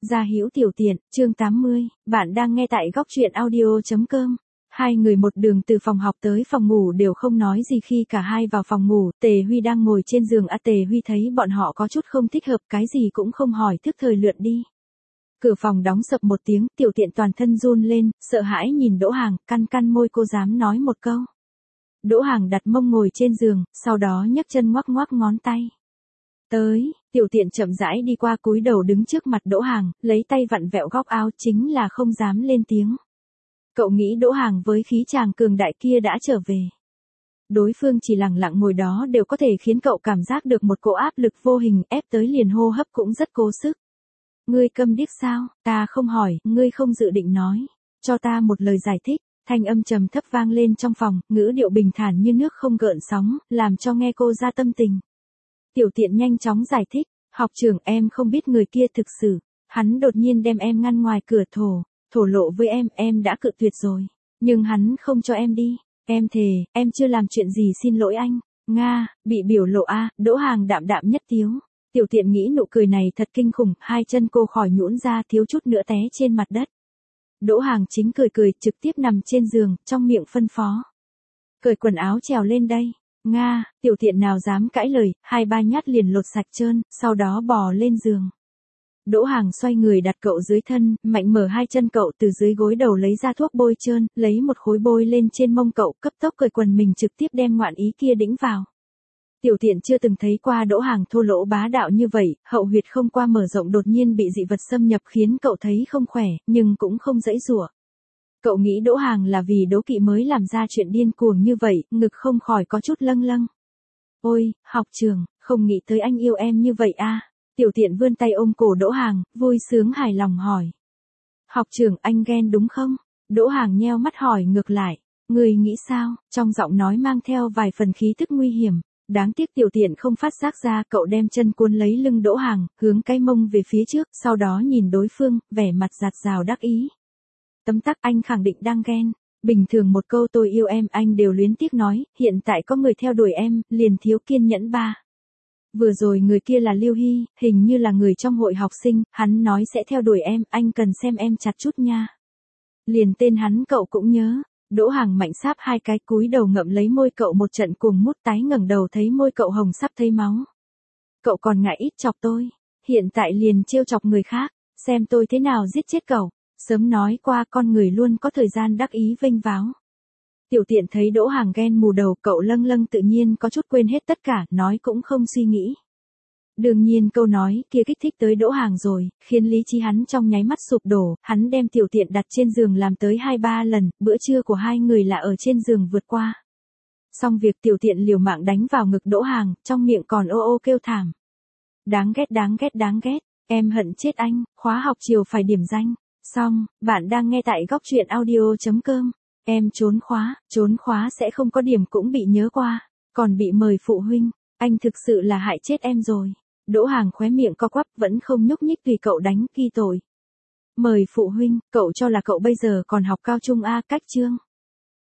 Gia Hữu Tiểu Tiện, chương 80, bạn đang nghe tại góc truyện audio.com. Hai người một đường từ phòng học tới phòng ngủ đều không nói gì khi cả hai vào phòng ngủ, Tề Huy đang ngồi trên giường Tề Huy thấy bọn họ có chút không thích hợp, cái gì cũng không hỏi thức thời lượn đi. Cửa phòng đóng sập một tiếng, Tiểu Tiện toàn thân run lên, sợ hãi nhìn Đỗ Hàng, căn môi cô dám nói một câu. Đỗ Hàng đặt mông ngồi trên giường, sau đó nhấc chân ngoắc ngoắc ngón tay. Tới, Tiểu Tiện chậm rãi đi qua cúi đầu đứng trước mặt Đỗ Hàng, lấy tay vặn vẹo góc áo chính là không dám lên tiếng. Cậu nghĩ Đỗ Hàng với khí chàng cường đại kia đã trở về. Đối phương chỉ lặng lặng ngồi đó đều có thể khiến cậu cảm giác được một cỗ áp lực vô hình ép tới liền hô hấp cũng rất cố sức. Ngươi câm điếc sao, ta không hỏi, ngươi không dự định nói. Cho ta một lời giải thích, thanh âm trầm thấp vang lên trong phòng, ngữ điệu bình thản như nước không gợn sóng, làm cho nghe cô ra tâm tình. Tiểu Tiện nhanh chóng giải thích, học trưởng em không biết người kia thực sự, hắn đột nhiên đem em ngăn ngoài cửa thổ lộ với em đã cự tuyệt rồi, nhưng hắn không cho em đi, em thề, em chưa làm chuyện gì xin lỗi anh, Nga, bị biểu lộ a, Đỗ Hàng đạm đạm nhất tiếu. Tiểu Tiện nghĩ nụ cười này thật kinh khủng, hai chân cô khỏi nhũn ra thiếu chút nữa té trên mặt đất. Đỗ Hàng chính cười trực tiếp nằm trên giường, trong miệng phân phó. Cởi quần áo trèo lên đây. Nga, Tiểu Tiện nào dám cãi lời, hai ba nhát liền lột sạch trơn, sau đó bò lên giường. Đỗ Hàng xoay người đặt cậu dưới thân, mạnh mở hai chân cậu từ dưới gối đầu lấy ra thuốc bôi trơn, lấy một khối bôi lên trên mông cậu, cấp tốc cởi quần mình trực tiếp đem ngoạn ý kia đĩnh vào. Tiểu Tiện chưa từng thấy qua Đỗ Hàng thô lỗ bá đạo như vậy, hậu huyệt không qua mở rộng đột nhiên bị dị vật xâm nhập khiến cậu thấy không khỏe, nhưng cũng không giãy giụa. Cậu nghĩ Đỗ Hàng là vì đố kỵ mới làm ra chuyện điên cuồng như vậy, ngực không khỏi có chút lâng lâng. Ôi, học trưởng, không nghĩ tới anh yêu em như vậy a. Tiểu Tiện vươn tay ôm cổ Đỗ Hàng, vui sướng hài lòng hỏi. Học trưởng anh ghen đúng không? Đỗ Hàng nheo mắt hỏi ngược lại. Người nghĩ sao? Trong giọng nói mang theo vài phần khí tức nguy hiểm. Đáng tiếc Tiểu Tiện không phát giác ra, cậu đem chân cuốn lấy lưng Đỗ Hàng, hướng cái mông về phía trước, sau đó nhìn đối phương, vẻ mặt dạt dào đắc ý. Tấm tắc anh khẳng định đang ghen. Bình thường một câu tôi yêu em anh đều luyến tiếc nói, hiện tại có người theo đuổi em, liền thiếu kiên nhẫn ba. Vừa rồi người kia là Lưu Hy, hình như là người trong hội học sinh, hắn nói sẽ theo đuổi em, anh cần xem em chặt chút nha. Liền tên hắn cậu cũng nhớ. Đỗ Hàng mạnh sáp hai cái cúi đầu ngậm lấy môi cậu một trận cuồng mút, tái ngẩng đầu thấy môi cậu hồng sắp thấy máu. Cậu còn ngại ít chọc tôi, hiện tại liền trêu chọc người khác, xem tôi thế nào giết chết cậu. Sớm nói qua con người luôn có thời gian đắc ý vênh váo. Tiểu Tiện thấy Đỗ Hàng ghen mù đầu, cậu lâng tự nhiên có chút quên hết tất cả, nói cũng không suy nghĩ. Đương nhiên câu nói kia kích thích tới Đỗ Hàng rồi, khiến lý trí hắn trong nháy mắt sụp đổ, hắn đem Tiểu Tiện đặt trên giường làm tới 2-3 lần, bữa trưa của hai người là ở trên giường vượt qua. Xong việc Tiểu Tiện liều mạng đánh vào ngực Đỗ Hàng, trong miệng còn ô ô kêu thảm. Đáng ghét, em hận chết anh, khóa học chiều phải điểm danh. Xong, bạn đang nghe tại góc truyện audio.com. Em trốn khóa sẽ không có điểm cũng bị nhớ qua, còn bị mời phụ huynh, anh thực sự là hại chết em rồi. Đỗ Hàng khóe miệng co quắp vẫn không nhúc nhích tùy cậu đánh ghi tội. Mời phụ huynh, cậu cho là cậu bây giờ còn học cao trung a, cách chương.